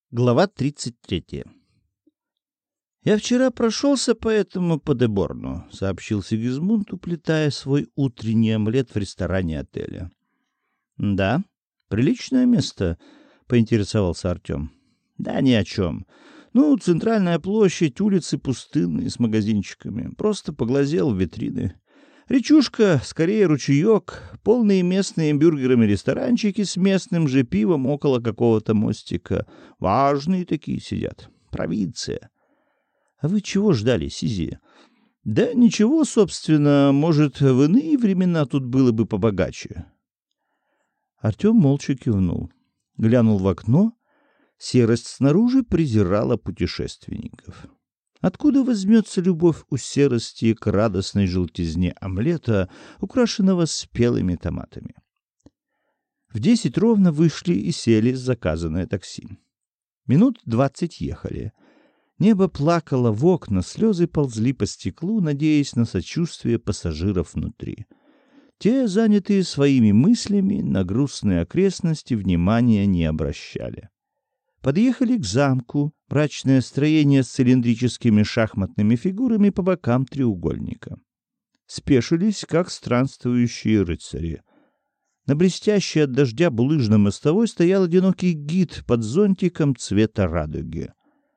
Глава 33. «Я вчера прошелся по этому Падеборну», — сообщил Сигизмунд, уплетая свой утренний омлет в ресторане отеля. «Да, приличное место», — поинтересовался Артем. «Да ни о чем. Центральная площадь, улицы пустынные, с магазинчиками. Просто поглазел в витрины. Речушка, скорее ручеек, полные местные бюргерами ресторанчики с местным же пивом около какого-то мостика. Важные такие сидят. Провинция. А вы чего ждали, Сизи? Да ничего, собственно, может, в иные времена тут было бы побогаче». Артем молча кивнул. Глянул в окно. Серость снаружи презирала путешественников. Откуда возьмется любовь у серости к радостной желтизне омлета, украшенного спелыми томатами? В 10 ровно вышли и сели заказанное такси. Минут 20 ехали. Небо плакало в окна, слезы ползли по стеклу, надеясь на сочувствие пассажиров внутри. Те, занятые своими мыслями, на грустные окрестности внимания не обращали. Подъехали к замку, мрачное строение с цилиндрическими шахматными фигурами по бокам треугольника. Спешились, как странствующие рыцари. На блестящей от дождя булыжной мостовой стоял одинокий гид под зонтиком цвета радуги.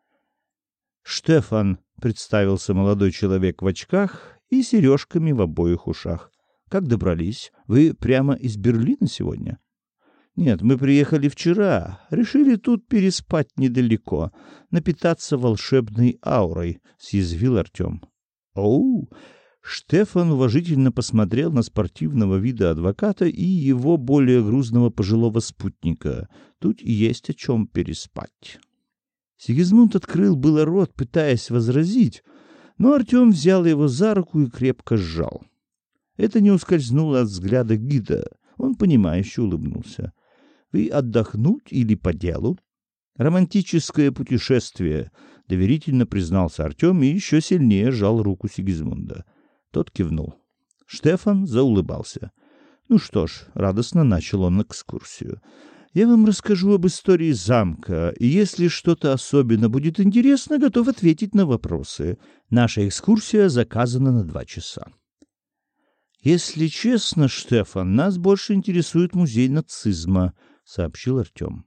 «Штефан», — представился молодой человек в очках и сережками в обоих ушах. «Как добрались? Вы прямо из Берлина сегодня?» «Нет, мы приехали вчера. Решили тут переспать недалеко, напитаться волшебной аурой», — съязвил Артем. «Оу!» Штефан уважительно посмотрел на спортивного вида адвоката и его более грузного пожилого спутника. «Тут есть о чем переспать». Сигизмунд открыл было рот, пытаясь возразить, но Артем взял его за руку и крепко сжал. Это не ускользнуло от взгляда гида. Он понимающе улыбнулся. «Вы отдохнуть или по делу?» «Романтическое путешествие», — доверительно признался Артем и еще сильнее сжал руку Сигизмунда. Тот кивнул. Штефан заулыбался. «Ну что ж», — радостно начал он экскурсию. «Я вам расскажу об истории замка, и если что-то особенно будет интересно, готов ответить на вопросы. Наша экскурсия заказана на 2 часа». «Если честно, Штефан, нас больше интересует музей нацизма», — сообщил Артем.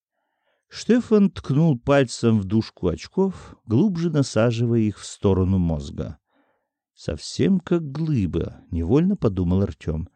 Штефан ткнул пальцем в дужку очков, глубже насаживая их в сторону мозга. «Совсем как глыба», — невольно подумал Артем.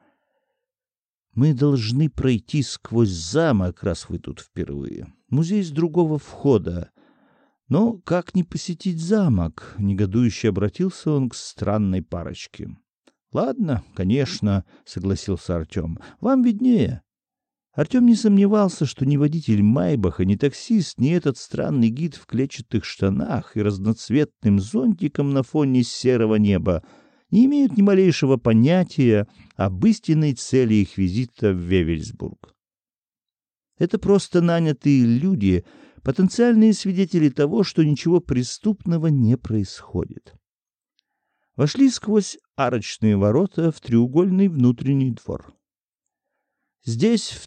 «Мы должны пройти сквозь замок, раз вы тут впервые. Музей с другого входа. Но как не посетить замок?» — негодующе обратился он к странной парочке. «Ладно, конечно», — согласился Артем. «Вам виднее». Артем не сомневался, что ни водитель Майбаха, ни таксист, ни этот странный гид в клетчатых штанах и разноцветным зонтиком на фоне серого неба не имеют ни малейшего понятия об истинной цели их визита в Вевельсбург. Это просто нанятые люди, потенциальные свидетели того, что ничего преступного не происходит. Вошли сквозь арочные ворота в треугольный внутренний двор. Здесь в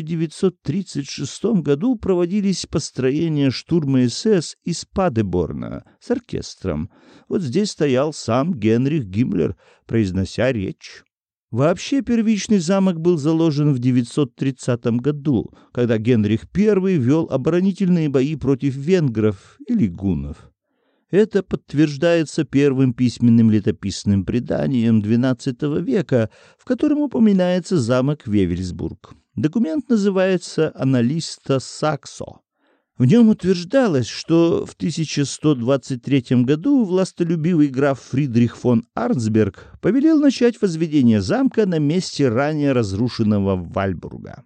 1936 году проводились построения штурма СС из Падеборна с оркестром. Вот здесь стоял сам Генрих Гиммлер, произнося речь. Вообще первичный замок был заложен в 930 году, когда Генрих I вел оборонительные бои против венгров или гуннов. Это подтверждается первым письменным летописным преданием XII века, в котором упоминается замок Вевельсбург. Документ называется «Анналиста Саксо». В нем утверждалось, что в 1123 году властолюбивый граф Фридрих фон Арнсберг повелел начать возведение замка на месте ранее разрушенного Вальбурга.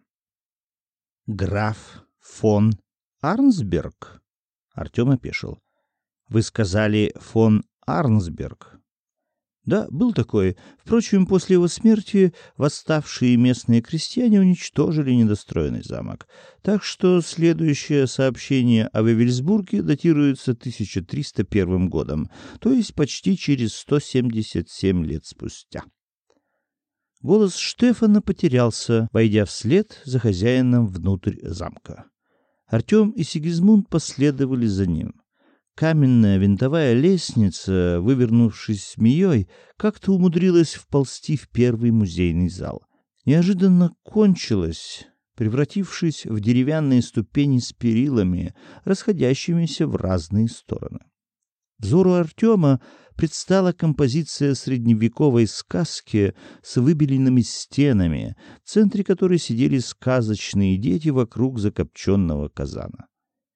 «Граф фон Арнсберг?» Артем опешил. «Вы сказали фон Арнсберг?» «Да, был такой. Впрочем, после его смерти восставшие местные крестьяне уничтожили недостроенный замок. Так что следующее сообщение о Вевельсбурге датируется 1301 годом, то есть почти через 177 лет спустя». Голос Штефана потерялся, войдя вслед за хозяином внутрь замка. Артем и Сигизмунд последовали за ним. Каменная винтовая лестница, вывернувшись змеей, как-то умудрилась вползти в первый музейный зал. Неожиданно кончилась, превратившись в деревянные ступени с перилами, расходящимися в разные стороны. Взору Артема предстала композиция средневековой сказки с выбеленными стенами, в центре которой сидели сказочные дети вокруг закопченного казана.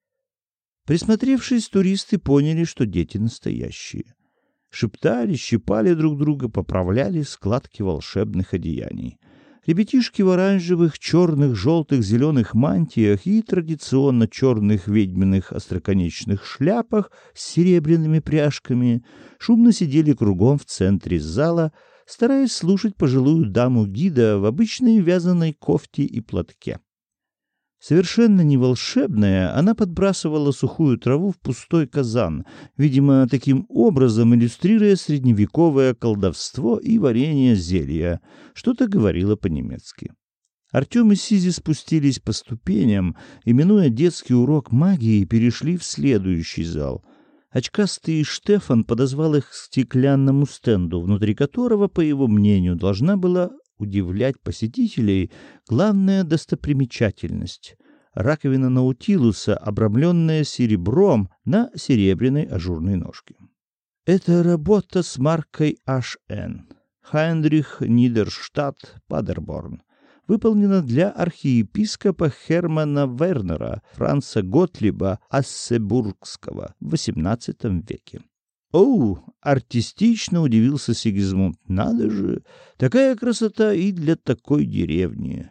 Присмотревшись, туристы поняли, что дети настоящие. Шептали, щипали друг друга, поправляли складки волшебных одеяний. Ребятишки в оранжевых, черных, желтых, зеленых мантиях и традиционно черных ведьминых остроконечных шляпах с серебряными пряжками шумно сидели кругом в центре зала, стараясь слушать пожилую даму-гида в обычной вязаной кофте и платке. Совершенно не волшебная, она подбрасывала сухую траву в пустой казан, видимо, таким образом иллюстрируя средневековое колдовство и варенье зелья, что-то говорила по-немецки. Артем и Сизи спустились по ступеням и, минуя детский урок магии, перешли в следующий зал. Очкастый Штефан подозвал их к стеклянному стенду, внутри которого, по его мнению, должна была удивлять посетителей главная достопримечательность — раковина Наутилуса, обрамленная серебром на серебряной ажурной ножке. Это работа с маркой HN. Хайнрих Нидерштадт Падерборн. Выполнена для архиепископа Хермана Вернера Франца Готлиба Ассебургского в XVIII веке. «Оу!» — артистично удивился Сигизмунд. «Надо же! Такая красота и для такой деревни!»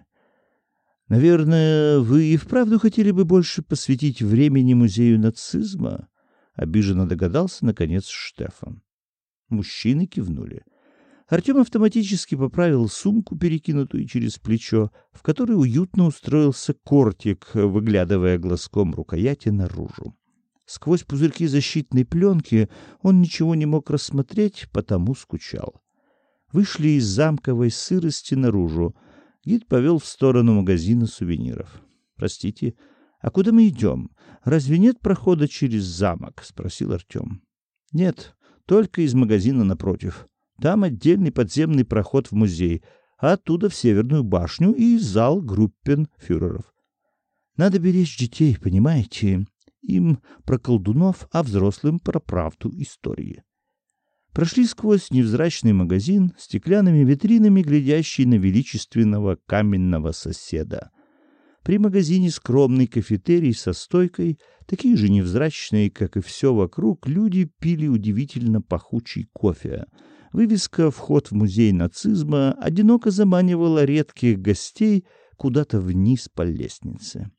«Наверное, вы и вправду хотели бы больше посвятить времени музею нацизма?» — обиженно догадался, наконец, Штефан. Мужчины кивнули. Артем автоматически поправил сумку, перекинутую через плечо, в которой уютно устроился кортик, выглядывая глазком рукояти наружу. Сквозь пузырьки защитной пленки он ничего не мог рассмотреть, потому скучал. Вышли из замковой сырости наружу. Гид повел в сторону магазина сувениров. «Простите, а куда мы идем? Разве нет прохода через замок?» — спросил Артем. «Нет, только из магазина напротив. Там отдельный подземный проход в музей, а оттуда в Северную башню и зал группенфюреров. Надо беречь детей, понимаете? Им про колдунов, а взрослым про правду истории». Прошли сквозь невзрачный магазин, стеклянными витринами глядящий на величественного каменного соседа. При магазине скромный кафетерий со стойкой, такие же невзрачные, как и все вокруг, люди пили удивительно пахучий кофе. Вывеска «Вход в музей нацизма» одиноко заманивала редких гостей куда-то вниз по лестнице.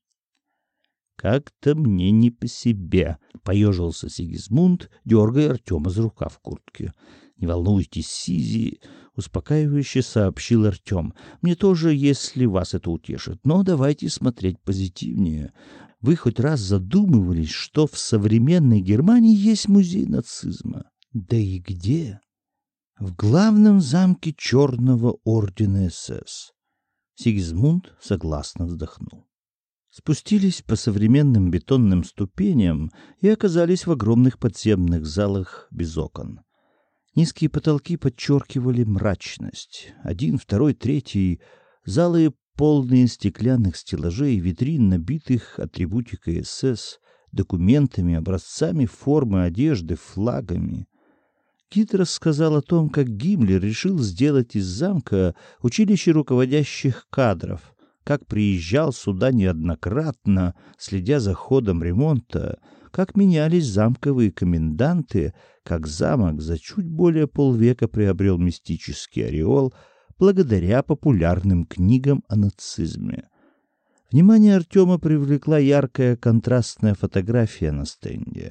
«Как-то мне не по себе», — поежился Сигизмунд, дергая Артема за рукав куртки. «Не волнуйтесь, Сизи», — успокаивающе сообщил Артем. «Мне тоже, если вас это утешит, но давайте смотреть позитивнее. Вы хоть раз задумывались, что в современной Германии есть музей нацизма? Да и где?» «В главном замке Черного ордена СС». Сигизмунд согласно вздохнул. Спустились по современным бетонным ступеням и оказались в огромных подземных залах без окон. Низкие потолки подчеркивали мрачность. Один, второй, третий — залы, полные стеклянных стеллажей, витрин, набитых атрибутикой СС, документами, образцами формы, одежды, флагами. Гид рассказал о том, как Гиммлер решил сделать из замка училище руководящих кадров, как приезжал сюда неоднократно, следя за ходом ремонта, как менялись замковые коменданты, как замок за чуть более полвека приобрел мистический ореол благодаря популярным книгам о нацизме. Внимание Артема привлекла яркая контрастная фотография на стенде.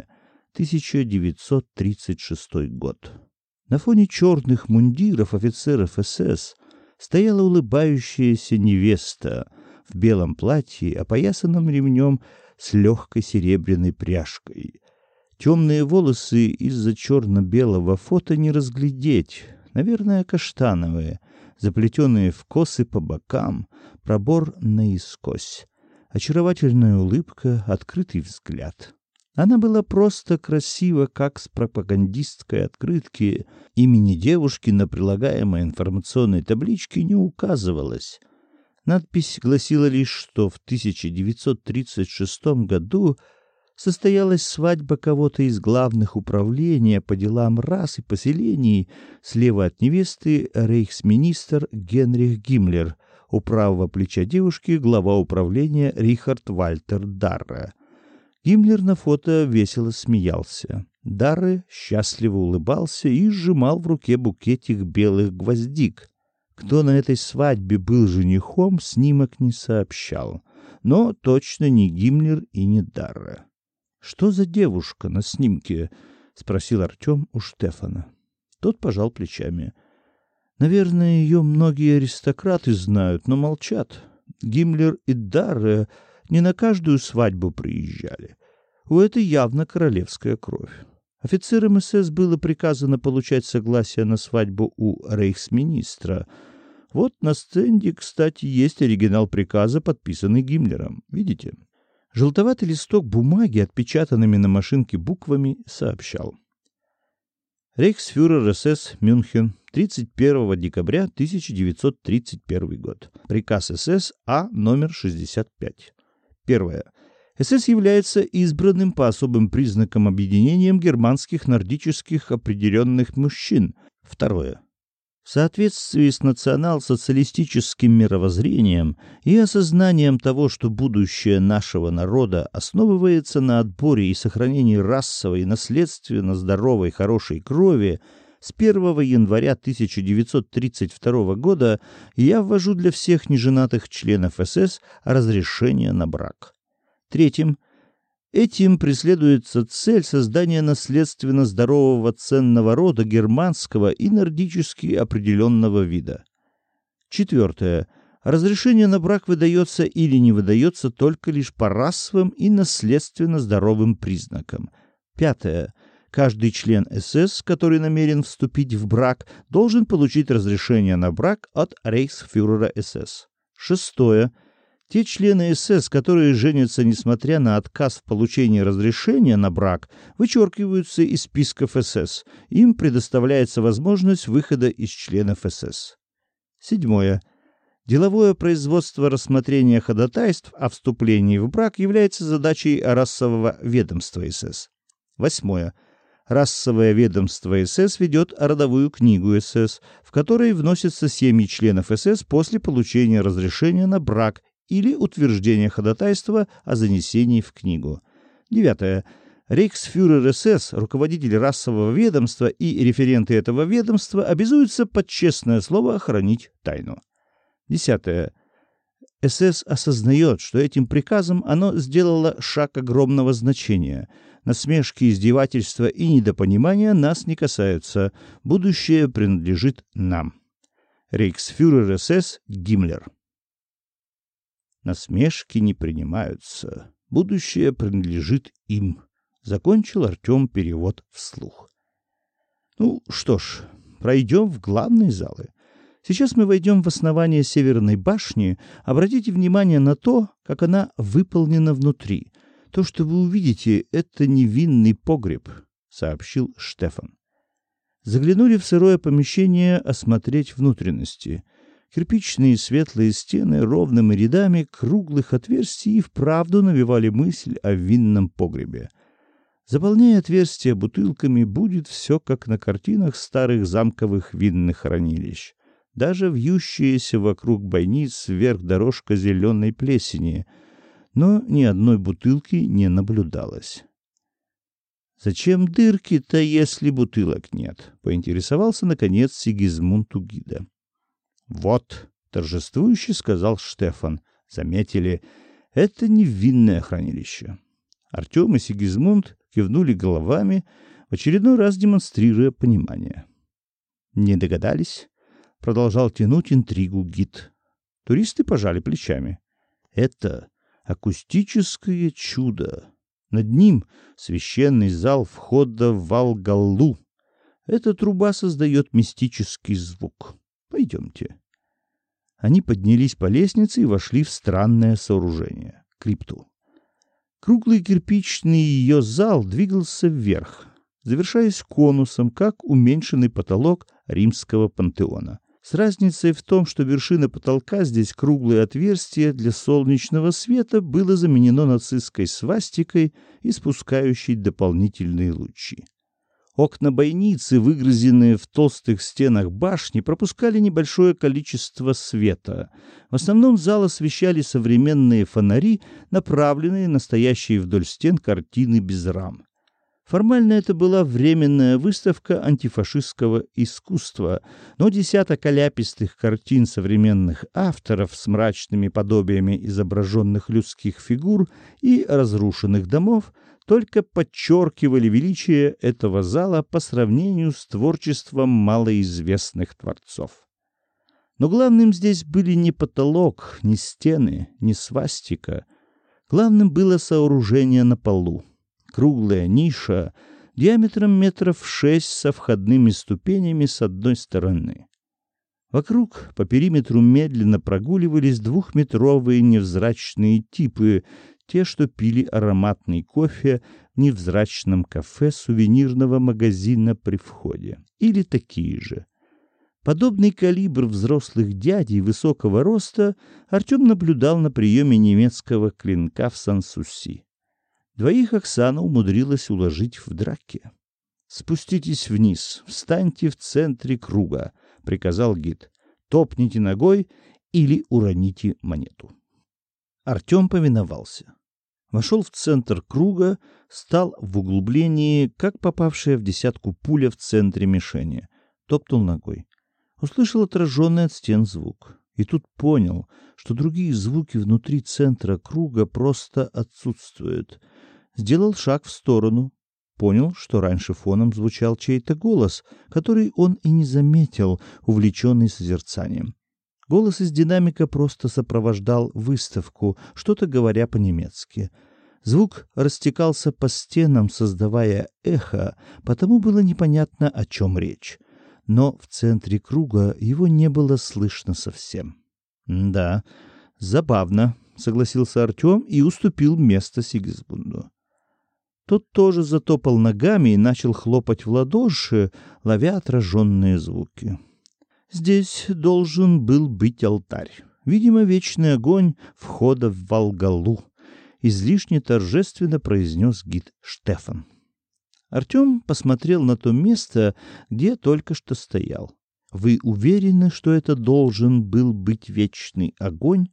1936 год. На фоне черных мундиров офицеров СС стояла улыбающаяся невеста в белом платье, опоясанном ремнем с легкой серебряной пряжкой. Темные волосы из-за черно-белого фото не разглядеть, наверное, каштановые, заплетенные в косы по бокам, пробор наискось. очаровательная улыбка, открытый взгляд. Она была просто красива, как с пропагандистской открытки. Имени девушки на прилагаемой информационной табличке не указывалось. Надпись гласила лишь, что в 1936 году состоялась свадьба кого-то из главных управления по делам рас и поселений. Слева от невесты рейхсминистр Генрих Гиммлер, у правого плеча девушки глава управления Рихард Вальтер Дарре. Гиммлер на фото весело смеялся. Дарре счастливо улыбался и сжимал в руке букетик белых гвоздик. Кто на этой свадьбе был женихом, снимок не сообщал. Но точно не Гиммлер и не Дарре. «Что за девушка на снимке?» — спросил Артем у Штефана. Тот пожал плечами. «Наверное, ее многие аристократы знают, но молчат. Гиммлер и Дарре не на каждую свадьбу приезжали. У этой явно королевская кровь. Офицерам СС было приказано получать согласие на свадьбу у рейхсминистра. Вот на стенде, кстати, есть оригинал приказа, подписанный Гиммлером. Видите?» Желтоватый листок бумаги, отпечатанными на машинке буквами, сообщал. Рейхсфюрер СС Мюнхен, 31 декабря 1931 год. Приказ СС А номер 65. Первое. СС является избранным по особым признакам объединением германских нордических определенных мужчин. Второе. В соответствии с национал-социалистическим мировоззрением и осознанием того, что будущее нашего народа основывается на отборе и сохранении расовой и наследственно здоровой хорошей крови, с 1 января 1932 года я ввожу для всех неженатых членов СС разрешение на брак. Третьим. Этим преследуется цель создания наследственно здорового ценного рода германского и нордически определенного вида. Четвертое. Разрешение на брак выдается или не выдается только лишь по расовым и наследственно здоровым признакам. Пятое. Каждый член СС, который намерен вступить в брак, должен получить разрешение на брак от рейхсфюрера СС. Шестое. Те члены СС, которые женятся несмотря на отказ в получении разрешения на брак, вычеркиваются из списков СС. Им предоставляется возможность выхода из членов СС. Седьмое. Деловое производство рассмотрения ходатайств о вступлении в брак является задачей расового ведомства СС. Восьмое. Расовое ведомство СС ведет родовую книгу СС, в которой вносятся семьи членов СС после получения разрешения на брак или утверждение ходатайства о занесении в книгу. Девятое. Рейхсфюрер СС, руководитель расового ведомства и референты этого ведомства обязуются под честное слово хранить тайну. Десятое. СС осознает, что этим приказом оно сделало шаг огромного значения. Насмешки, издевательства и недопонимания нас не касаются. Будущее принадлежит нам. Рейхсфюрер СС Гиммлер. Насмешки не принимаются. Будущее принадлежит им. Закончил Артем перевод вслух. Ну что ж, пройдем в главные залы. Сейчас мы войдем в основание Северной башни. Обратите внимание на то, как она выполнена внутри. То, что вы увидите, это невинный погреб, сообщил Штефан. Заглянули в сырое помещение осмотреть внутренности. Кирпичные светлые стены ровными рядами круглых отверстий и вправду навевали мысль о винном погребе. Заполняя отверстия бутылками, будет все как на картинах старых замковых винных хранилищ. Даже вьющаяся вокруг бойниц вверх дорожка зеленой плесени, но ни одной бутылки не наблюдалось. «Зачем дырки-то, если бутылок нет?» — поинтересовался, наконец, Сигизмунд у гида. «Вот», — торжествующе сказал Штефан, — заметили, это не винное хранилище. Артем и Сигизмунд кивнули головами, в очередной раз демонстрируя понимание. «Не догадались?» — продолжал тянуть интригу гид. Туристы пожали плечами. «Это акустическое чудо. Над ним священный зал входа в Валгаллу. Эта труба создает мистический звук. Пойдемте». Они поднялись по лестнице и вошли в странное сооружение. крипту. Круглый кирпичный ее зал двигался вверх, завершаясь конусом, как уменьшенный потолок римского пантеона. С разницей в том, что вершина потолка, здесь круглое отверстие для солнечного света, было заменено нацистской свастикой, испускающей дополнительные лучи. Окна бойницы, выгрызенные в толстых стенах башни, пропускали небольшое количество света. В основном зал освещали современные фонари, направленные на стоящие вдоль стен картины без рам. Формально это была временная выставка антифашистского искусства, но десяток оляпистых картин современных авторов с мрачными подобиями изображенных людских фигур и разрушенных домов только подчеркивали величие этого зала по сравнению с творчеством малоизвестных творцов. Но главным здесь были не потолок, не стены, не свастика. Главным было сооружение на полу. Круглая ниша диаметром метров 6 со входными ступенями с одной стороны. Вокруг по периметру медленно прогуливались двухметровые невзрачные типы, те, что пили ароматный кофе в невзрачном кафе сувенирного магазина при входе. Или такие же. Подобный калибр взрослых дядей высокого роста Артем наблюдал на приеме немецкого клинка в Сан-Суси. Двоих Оксана умудрилась уложить в драке. «Спуститесь вниз, встаньте в центре круга», — приказал гид. «Топните ногой или уроните монету». Артем повиновался. Вошел в центр круга, стал в углублении, как попавшая в десятку пуля в центре мишени. Топнул ногой. Услышал отраженный от стен звук. И тут понял, что другие звуки внутри центра круга просто отсутствуют. Сделал шаг в сторону. Понял, что раньше фоном звучал чей-то голос, который он и не заметил, увлеченный созерцанием. Голос из динамика просто сопровождал выставку, что-то говоря по-немецки. Звук растекался по стенам, создавая эхо, потому было непонятно, о чем речь. Но в центре круга его не было слышно совсем. «Да, забавно», — согласился Артем и уступил место Сигизмунду. Тот тоже затопал ногами и начал хлопать в ладоши, ловя отраженные звуки. Здесь должен был быть алтарь. Видимо, вечный огонь входа в Валгаллу. Излишне торжественно произнес гид Штефан. Артем посмотрел на то место, где только что стоял. Вы уверены, что это должен был быть вечный огонь,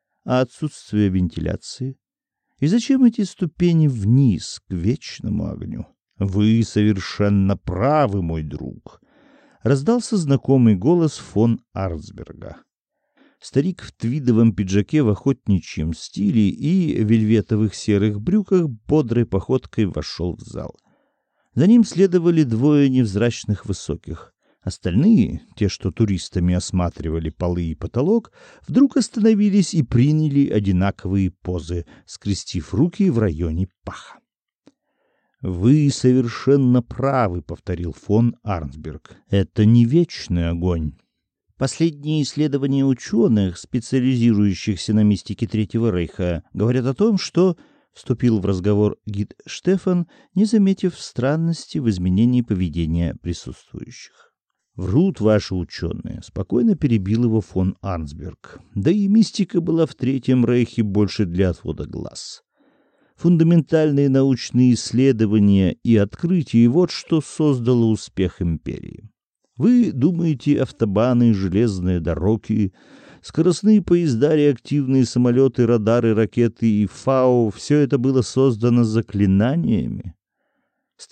а отсутствие вентиляции? И зачем эти ступени вниз к вечному огню? Вы совершенно правы, мой друг. Раздался знакомый голос фон Арнсберга. Старик в твидовом пиджаке в охотничьем стиле и вельветовых серых брюках бодрой походкой вошел в зал. За ним следовали двое невзрачных высоких. Остальные, те, что туристами осматривали полы и потолок, вдруг остановились и приняли одинаковые позы, скрестив руки в районе паха. «Вы совершенно правы», — повторил фон Арнсберг. «Это не вечный огонь». Последние исследования ученых, специализирующихся на мистике Третьего Рейха, говорят о том, что... Вступил в разговор гид Штефан, не заметив странности в изменении поведения присутствующих. «Врут ваши ученые», — спокойно перебил его фон Арнсберг. «Да и мистика была в Третьем Рейхе больше для отвода глаз. Фундаментальные научные исследования и открытия — вот что создало успех империи. Вы думаете, автобаны, железные дороги, скоростные поезда, реактивные самолеты, радары, ракеты и фау — все это было создано заклинаниями? С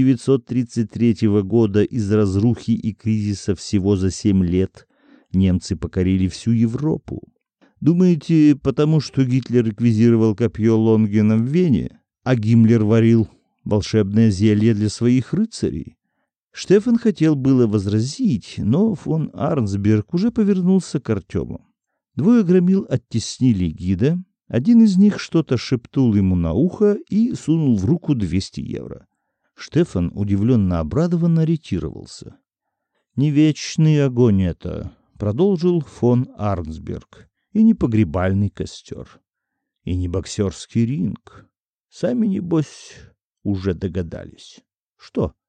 1933 года из разрухи и кризиса всего за 7 лет немцы покорили всю Европу. Думаете, потому что Гитлер реквизировал копье Лонгена в Вене, а Гиммлер варил волшебное зелье для своих рыцарей? Штефан хотел было возразить, но фон Арнсберг уже повернулся к Артему. Двое громил оттеснили гида, один из них что-то шепнул ему на ухо и сунул в руку 200 евро. Штефан удивленно обрадованно ретировался. «Не вечный огонь это», — продолжил фон Арнсберг, — «и не погребальный костер. И не боксерский ринг. Сами, небось, уже догадались. Что?